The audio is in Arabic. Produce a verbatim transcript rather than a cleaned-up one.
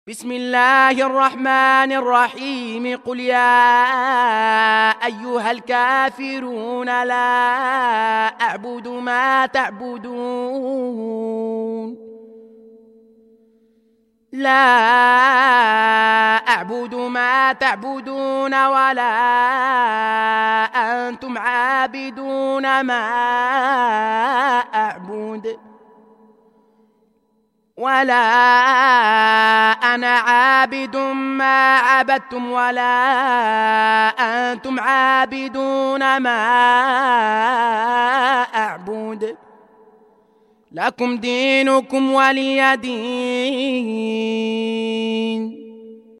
بسم الله الرحمن الرحيم. قل يا أيها الكافرون لا أعبد ما تعبدون لا أعبد ما تعبدون ولا أنتم عابدون ما أعبد ولا أنا عابد ما عبدتم ولا أنتم عابدون ما أعبد لكم دينكم ولي دين.